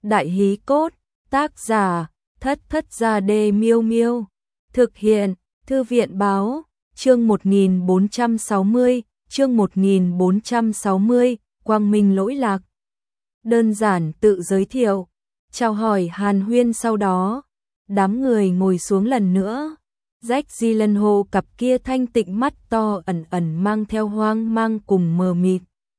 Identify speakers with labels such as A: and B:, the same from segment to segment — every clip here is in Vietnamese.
A: Đại hí cốt, tác giả, Thất Thất Gia Đê Miêu Miêu. Thực hiện, Thư viện báo, chương 1460, chương 1460, Quang Minh lỗi lạc. Đơn giản tự giới thiệu, chào hỏi hàn huyên sau đó, đám người ngồi xuống lần nữa. Jake Gyllenhaal cặp kia thanh tịnh mắt to ẩn ẩn mang theo hoang mang cùng mờ mịt.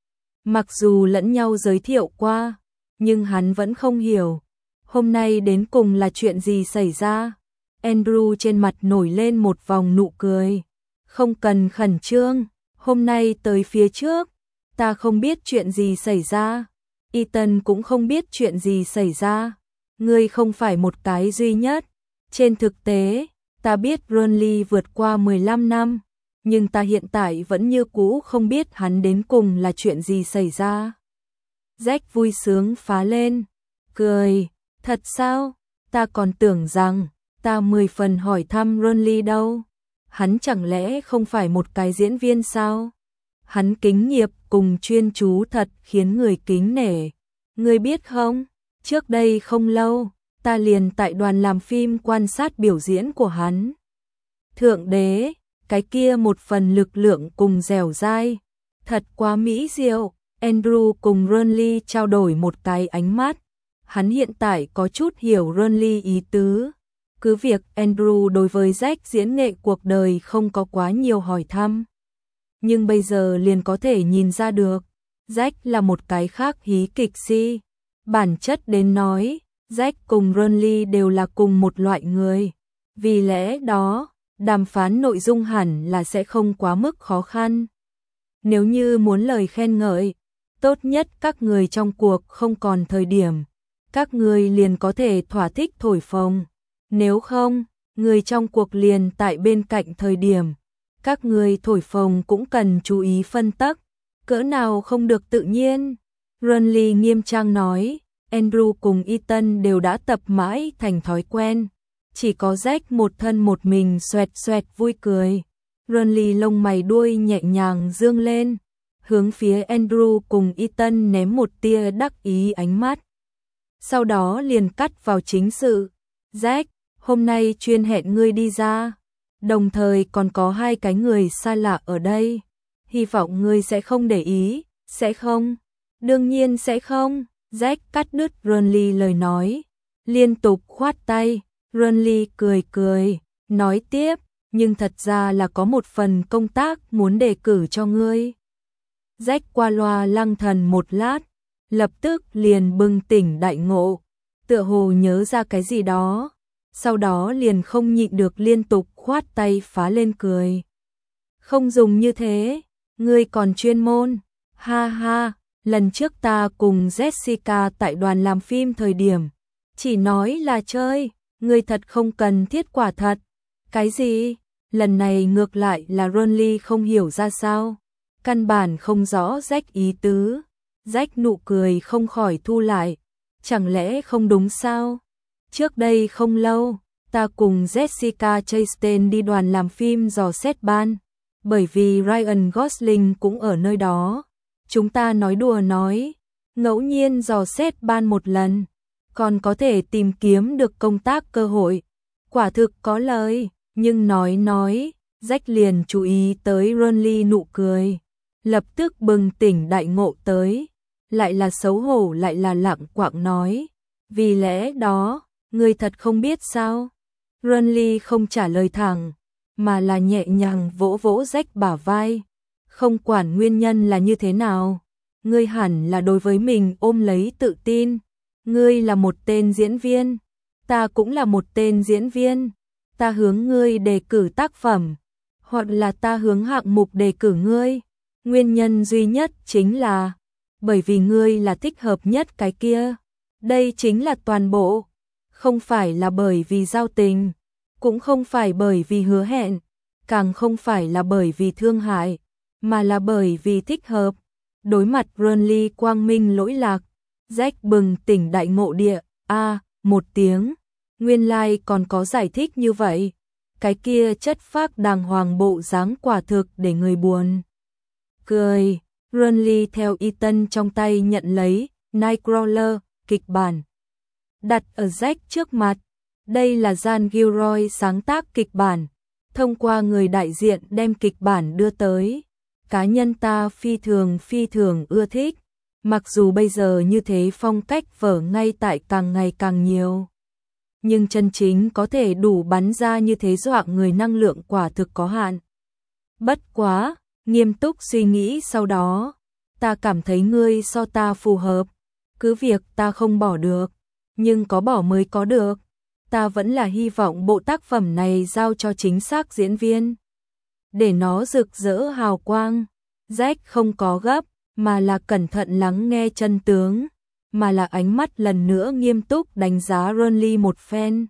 A: Mặc dù lẫn nhau giới thiệu qua, nhưng hắn vẫn không hiểu, hôm nay đến cùng là chuyện gì xảy ra. Andrew trên mặt nổi lên một vòng nụ cười. Không cần khẩn trương, hôm nay tới phía trước, ta không biết chuyện gì xảy ra. Ethan cũng không biết chuyện gì xảy ra. Ngươi không phải một cái duy nhất. Trên thực tế, ta biết Ronly vượt qua 15 năm, nhưng ta hiện tại vẫn như cũ không biết hắn đến cùng là chuyện gì xảy ra. Jack vui sướng phá lên, cười, thật sao? Ta còn tưởng rằng, ta 10 phần hỏi thăm Ronly đâu. Hắn chẳng lẽ không phải một cái diễn viên sao? Hắn kính nghiệp cùng chuyên chú thật khiến người kính nể. Ngươi biết không, trước đây không lâu, ta liền tại đoàn làm phim quan sát biểu diễn của hắn. Thượng đế, cái kia một phần lực lượng cùng dẻo dai, thật quá mỹ diệu. Andrew cùng Ronly trao đổi một cái ánh mắt. Hắn hiện tại có chút hiểu Ronly ý tứ. Cứ việc Andrew đối với Jack diễn nghệ cuộc đời không có quá nhiều hỏi thăm, nhưng bây giờ liền có thể nhìn ra được, Jack là một cái khác hí kịch si. Bản chất đến nói, Jack cùng Ronly đều là cùng một loại người. Vì lẽ đó, đàm phán nội dung hẳn là sẽ không quá mức khó khăn. Nếu như muốn lời khen ngợi, tốt nhất các người trong cuộc không còn thời điểm, các người liền có thể thỏa thích thổi phồng. Nếu không, người trong cuộc liền tại bên cạnh thời điểm, các người thổi phồng cũng cần chú ý phân tắc, cỡ nào không được tự nhiên. Ronly nghiêm trang nói, Andrew cùng Ethan đều đã tập mãi thành thói quen, chỉ có Jack một thân một mình xoẹt xoẹt vui cười. Ronly lông mày đuôi nhẹ nhàng dương lên, hướng phía Andrew cùng Ethan ném một tia đắc ý ánh mắt. Sau đó liền cắt vào chính sự. Jack, hôm nay chuyên hẹn ngươi đi ra, đồng thời còn có hai cái người xa lạ ở đây. Hy vọng ngươi sẽ không để ý, sẽ không? Đương nhiên sẽ không. Jack cắt đứt Ronly lời nói, liên tục khoát tay. Ronly cười cười, nói tiếp, nhưng thật ra là có một phần công tác muốn đề cử cho ngươi. Jack qua loa lăng thần một lát, lập tức liền bừng tỉnh đại ngộ, tựa hồ nhớ ra cái gì đó, sau đó liền không nhịn được liên tục khoát tay phá lên cười. Không dùng như thế, ngươi còn chuyên môn, ha ha, lần trước ta cùng Jessica tại đoàn làm phim thời điểm, chỉ nói là chơi, ngươi thật không cần thiết quả thật. Cái gì? Lần này ngược lại là Ronly không hiểu ra sao, căn bản không rõ Jack ý tứ. Jack nụ cười không khỏi thu lại, chẳng lẽ không đúng sao? Trước đây không lâu, ta cùng Jessica Chastain đi đoàn làm phim dò xét ban, bởi vì Ryan Gosling cũng ở nơi đó. Chúng ta nói đùa nói, ngẫu nhiên dò xét ban một lần, còn có thể tìm kiếm được công tác cơ hội. Quả thực có lời, nhưng nói, Jack liền chú ý tới Ronly nụ cười, lập tức bừng tỉnh đại ngộ tới, lại là xấu hổ lại là lẳng quạng nói, vì lẽ đó, ngươi thật không biết sao? Ronly không trả lời thẳng, mà là nhẹ nhàng vỗ vỗ Jack bả vai, không quản nguyên nhân là như thế nào, ngươi hẳn là đối với mình ôm lấy tự tin. Ngươi là một tên diễn viên, ta cũng là một tên diễn viên, ta hướng ngươi đề cử tác phẩm, hoặc là ta hướng hạng mục đề cử ngươi, nguyên nhân duy nhất chính là bởi vì ngươi là thích hợp nhất cái kia. Đây chính là toàn bộ, không phải là bởi vì giao tình, cũng không phải bởi vì hứa hẹn, càng không phải là bởi vì thương hại, mà là bởi vì thích hợp. Đối mặt Ronly quang minh lỗi lạc, Jack bừng tỉnh đại ngộ địa, một tiếng, nguyên lai còn có giải thích như vậy. Cái kia chất phác đàng hoàng bộ dáng quả thực để người buồn cười. Ronly theo Ethan trong tay nhận lấy Nightcrawler, kịch bản. đặt ở Jack trước mặt. Đây là Jan Gilroy sáng tác kịch bản, thông qua người đại diện đem kịch bản đưa tới. Cá nhân ta phi thường ưa thích, mặc dù bây giờ như thế phong cách vở ngay tại càng ngày càng nhiều. Nhưng chân chính có thể đủ bắn ra như thế dọa người năng lượng quả thực có hạn. Bất quá, nghiêm túc suy nghĩ sau đó, ta cảm thấy ngươi so ta phù hợp, cứ việc ta không bỏ được, nhưng có bỏ mới có được. Ta vẫn là hy vọng bộ tác phẩm này giao cho chính xác diễn viên, để nó rực rỡ hào quang. Jack không có gấp, mà là cẩn thận lắng nghe chân tướng, mà là ánh mắt lần nữa nghiêm túc đánh giá Renly một phen.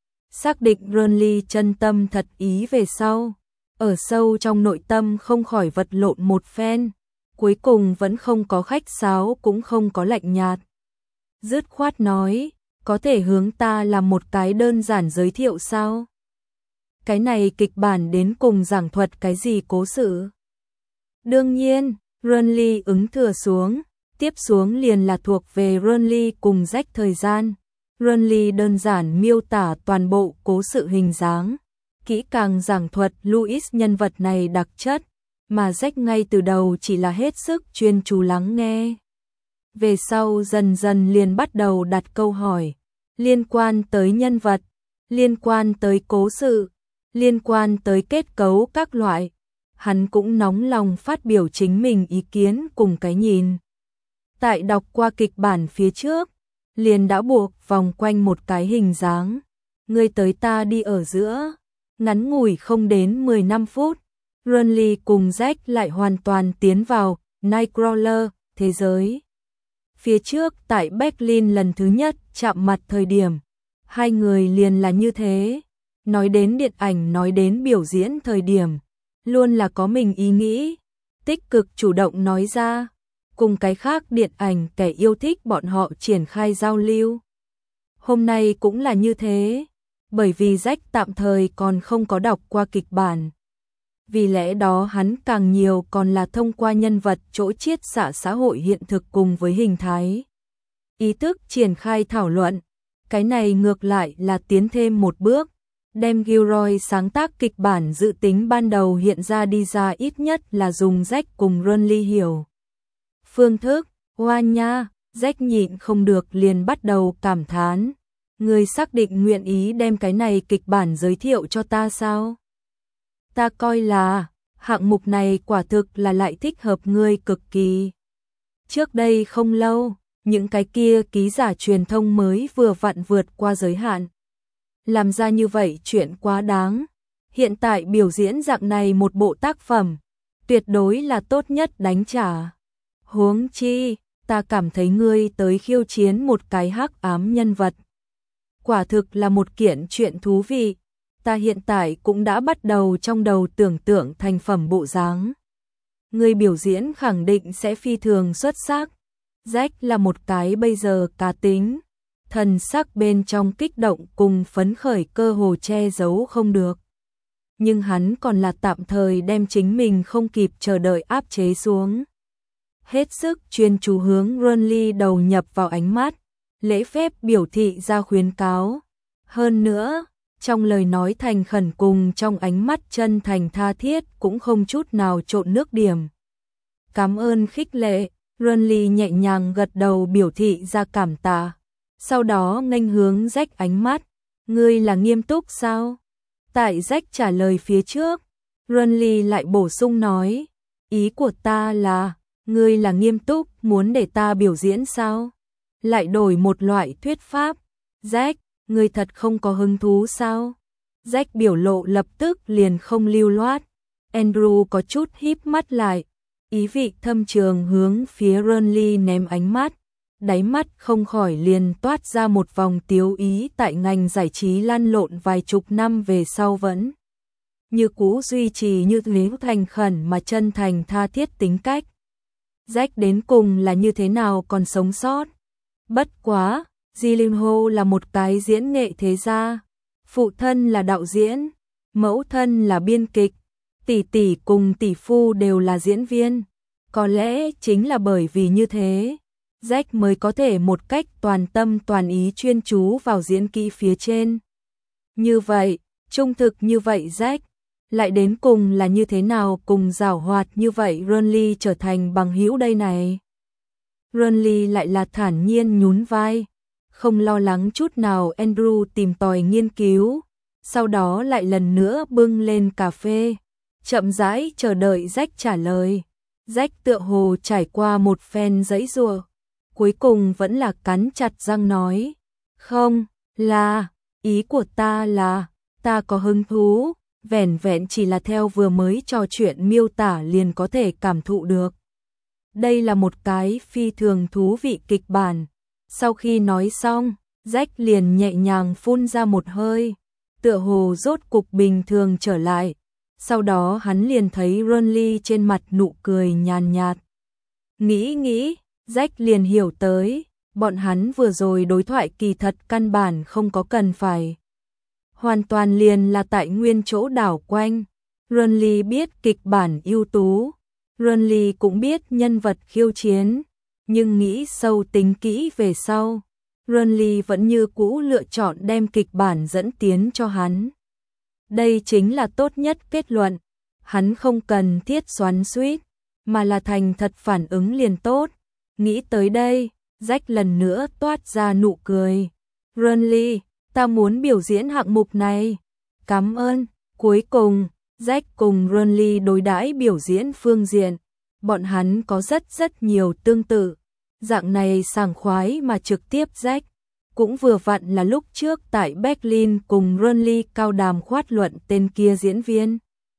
A: Xác định Renly chân tâm thật ý về sau, ở sâu trong nội tâm không khỏi vật lộn một phen, cuối cùng vẫn không có khách sáo cũng không có lạnh nhạt. Dứt khoát nói, có thể hướng ta làm một cái đơn giản giới thiệu sao? Cái này kịch bản đến cùng giảng thuật cái gì cố sự? Đương nhiên, Renly ứng thừa xuống, tiếp xuống liền là thuộc về Renly cùng Jack thời gian. Renly đơn giản miêu tả toàn bộ cố sự hình dáng, kỹ càng giảng thuật Louis nhân vật này đặc chất, mà Jack ngay từ đầu chỉ là hết sức chuyên chú lắng nghe. Về sau dần dần liền bắt đầu đặt câu hỏi, liên quan tới nhân vật, liên quan tới cố sự, liên quan tới kết cấu các loại. Hắn cũng nóng lòng phát biểu chính mình ý kiến cùng cái nhìn. Tại đọc qua kịch bản phía trước, liền đã buộc vòng quanh một cái hình dáng. Ngươi tới ta đi ở giữa, ngắn ngủi không đến 15 phút. Renly cùng Jack lại hoàn toàn tiến vào Nightcrawler thế giới. Phía trước tại Berlin lần thứ nhất chạm mặt thời điểm, hai người liền là như thế. Nói đến điện ảnh, nói đến biểu diễn thời điểm, luôn là có mình ý nghĩ, tích cực chủ động nói ra, cùng cái khác điện ảnh kẻ yêu thích bọn họ triển khai giao lưu. Hôm nay cũng là như thế, bởi vì Jack tạm thời còn không có đọc qua kịch bản. Vì lẽ đó hắn càng nhiều còn là thông qua nhân vật chỗ chiết xạ xã hội hiện thực cùng với hình thái ý thức triển khai thảo luận. Cái này ngược lại là tiến thêm một bước, đem Gilroy sáng tác kịch bản dự tính ban đầu hiện ra đi ra, ít nhất là dùng Jack cùng Renly hiểu phương thức. Hoa nha, Jack nhịn không được liền bắt đầu cảm thán, ngươi xác định nguyện ý đem cái này kịch bản giới thiệu cho ta sao? Ta coi là hạng mục này quả thực là lại thích hợp ngươi cực kỳ. Trước đây không lâu, những cái kia ký giả truyền thông mới vừa vặn vượt qua giới hạn. Làm ra như vậy chuyện quá đáng. Hiện tại biểu diễn dạng này một bộ tác phẩm, tuyệt đối là tốt nhất đánh trả. Huống chi, ta cảm thấy ngươi tới khiêu chiến một cái hắc ám nhân vật, quả thực là một kiện chuyện thú vị. Ta hiện tại cũng đã bắt đầu trong đầu tưởng tượng thành phẩm bộ dáng. Ngươi biểu diễn khẳng định sẽ phi thường xuất sắc. Jack là một cái bây giờ cá tính, thần sắc bên trong kích động cùng phấn khởi cơ hồ che giấu không được. Nhưng hắn còn là tạm thời đem chính mình không kịp chờ đợi áp chế xuống. Hết sức chuyên chú hướng Renly đầu nhập vào ánh mắt, lễ phép biểu thị ra khuyến cáo. Hơn nữa, trong lời nói thành khẩn cùng trong ánh mắt chân thành tha thiết cũng không chút nào trộn nước điểm. Cảm ơn khích lệ, Renly nhẹ nhàng gật đầu biểu thị ra cảm tạ. Sau đó nghênh hướng Jack ánh mắt, ngươi là nghiêm túc sao? Tại Jack trả lời phía trước, Renly lại bổ sung nói, ý của ta là, ngươi là nghiêm túc muốn để ta biểu diễn sao? Lại đổi một loại thuyết pháp, Jack, ngươi thật không có hứng thú sao? Jack biểu lộ lập tức liền không lưu loát. Andrew có chút híp mắt lại, ý vị thâm trường hướng phía Renly ném ánh mắt, đáy mắt không khỏi liền toát ra một vòng tiếu ý. Tại ngành giải trí lăn lộn vài chục năm về sau vẫn như cũ duy trì như thế thành khẩn mà chân thành tha thiết tính cách. Jack đến cùng là như thế nào còn sống sót? Bất quá, Gyllenhaal là một cái diễn nghệ thế gia, phụ thân là đạo diễn, mẫu thân là biên kịch, tỷ tỷ cùng tỷ phu đều là diễn viên. Có lẽ chính là bởi vì như thế, Jack mới có thể một cách toàn tâm toàn ý chuyên chú vào diễn kỹ phía trên. Như vậy, trung thực như vậy Jack, lại đến cùng là như thế nào cùng giảo hoạt như vậy Renly trở thành bằng hữu đây này. Renly lại là thản nhiên nhún vai, không lo lắng chút nào. Andrew tìm tòi nghiên cứu, sau đó lại lần nữa bưng lên cà phê, chậm rãi chờ đợi Jack trả lời. Jack tựa hồ trải qua một phen giãy giụa, cuối cùng vẫn là cắn chặt răng nói, không, là, ý của ta là, ta có hứng thú, vẻn vẹn chỉ là theo vừa mới trò chuyện miêu tả liền có thể cảm thụ được. Đây là một cái phi thường thú vị kịch bản. Sau khi nói xong, Jack liền nhẹ nhàng phun ra một hơi, tựa hồ rốt cục bình thường trở lại. Sau đó hắn liền thấy Renly trên mặt nụ cười nhàn nhạt. Nghĩ, Jack liền hiểu tới, bọn hắn vừa rồi đối thoại kỳ thật căn bản không có cần phải. Hoàn toàn liền là tại nguyên chỗ đảo quanh. Renly biết kịch bản ưu tú, Renly cũng biết nhân vật khiêu chiến, nhưng nghĩ sâu tính kỹ về sau, Renly vẫn như cũ lựa chọn đem kịch bản dẫn tiến cho hắn. Đây chính là tốt nhất kết luận, hắn không cần thiết xoắn xuýt, mà là thành thật phản ứng liền tốt. Nghĩ tới đây, Jack lần nữa toát ra nụ cười. Renly, ta muốn biểu diễn hạng mục này. Cảm ơn. Cuối cùng, Jack cùng Renly đối đãi biểu diễn phương diện, bọn hắn có rất nhiều tương tự. Dạng này sảng khoái mà trực tiếp Jack, cũng vừa vặn là lúc trước tại Berlin cùng Renly cao đàm khoát luận tên kia diễn viên.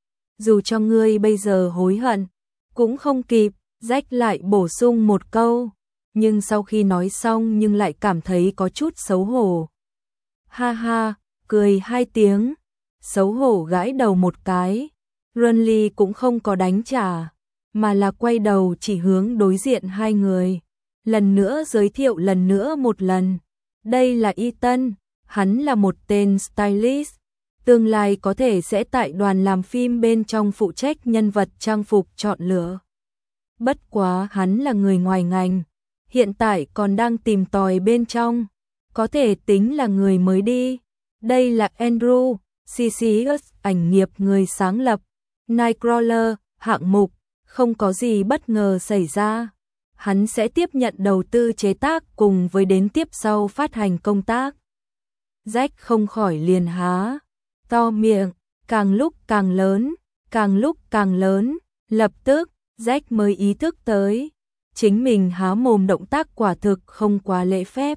A: Dù cho ngươi bây giờ hối hận, cũng không kịp, Jack lại bổ sung một câu, nhưng sau khi nói xong nhưng lại cảm thấy có chút xấu hổ. Ha ha, cười hai tiếng, xấu hổ gãi đầu một cái. Renly cũng không có đánh trả, mà là quay đầu chỉ hướng đối diện hai người. Lần nữa giới thiệu lần nữa một lần. Đây là Ethan, hắn là một tên stylist, tương lai có thể sẽ tại đoàn làm phim bên trong phụ trách nhân vật trang phục chọn lựa. Bất quá hắn là người ngoài ngành, hiện tại còn đang tìm tòi bên trong, có thể tính là người mới đi. Đây là Andrew, CCS ảnh nghiệp người sáng lập, Nightcrawler, hạng mục, không có gì bất ngờ xảy ra. Hắn sẽ tiếp nhận đầu tư chế tác cùng với đến tiếp sau phát hành công tác. Jack không khỏi liền há to miệng, càng lúc càng lớn, càng lúc càng lớn. Lập tức, Jack mới ý thức tới, chính mình há mồm động tác quả thực không quá lễ phép.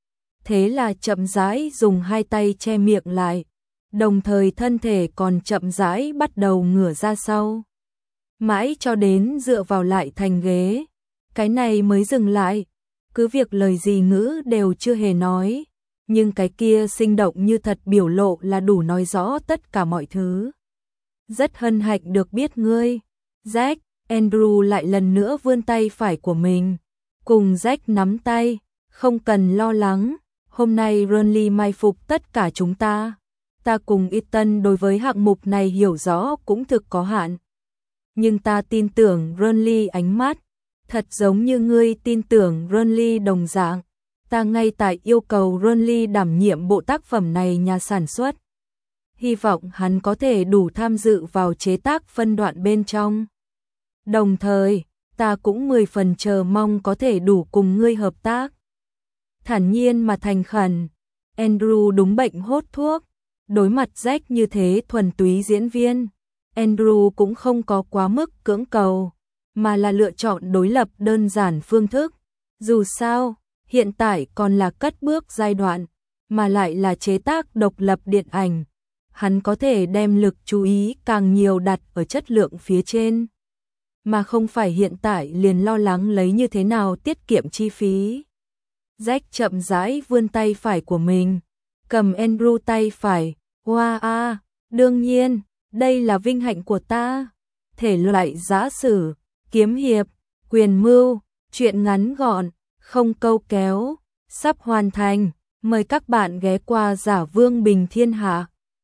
A: Thế là chậm rãi dùng hai tay che miệng lại, đồng thời thân thể còn chậm rãi bắt đầu ngửa ra sau. Mãi cho đến dựa vào lại thành ghế, cái này mới dừng lại, cứ việc lời gì ngữ đều chưa hề nói, nhưng cái kia sinh động như thật biểu lộ là đủ nói rõ tất cả mọi thứ. Rất hân hạnh được biết ngươi, Jack. Andrew lại lần nữa vươn tay phải của mình, cùng Jack nắm tay, không cần lo lắng, hôm nay Renly mai phục tất cả chúng ta. Ta cùng Ethan đối với hạng mục này hiểu rõ cũng thực có hạn. Nhưng ta tin tưởng Renly ánh mắt, thật giống như ngươi tin tưởng Renly đồng dạng. Ta ngay tại yêu cầu Renly đảm nhiệm bộ tác phẩm này nhà sản xuất. Hy vọng hắn có thể đủ tham dự vào chế tác phân đoạn bên trong. Đồng thời, ta cũng 10 phần chờ mong có thể đủ cùng ngươi hợp tác. Thản nhiên mà thành khẩn, Andrew đúng bệnh hốt thuốc. Đối mặt Jack như thế thuần túy diễn viên, Andrew cũng không có quá mức cưỡng cầu, mà là lựa chọn đối lập đơn giản phương thức. Dù sao, hiện tại còn là cất bước giai đoạn, mà lại là chế tác độc lập điện ảnh. Hắn có thể đem lực chú ý càng nhiều đặt ở chất lượng phía trên, mà không phải hiện tại liền lo lắng lấy như thế nào tiết kiệm chi phí. Jack chậm rãi vươn tay phải của mình, cầm Andrew tay phải. Wow, đương nhiên, đây là vinh hạnh của ta. Thể loại giả sử, kiếm hiệp, quyền mưu, truyện ngắn gọn, không câu kéo, sắp hoàn thành. Mời các bạn ghé qua Giả Vương Bình Thiên Hạ.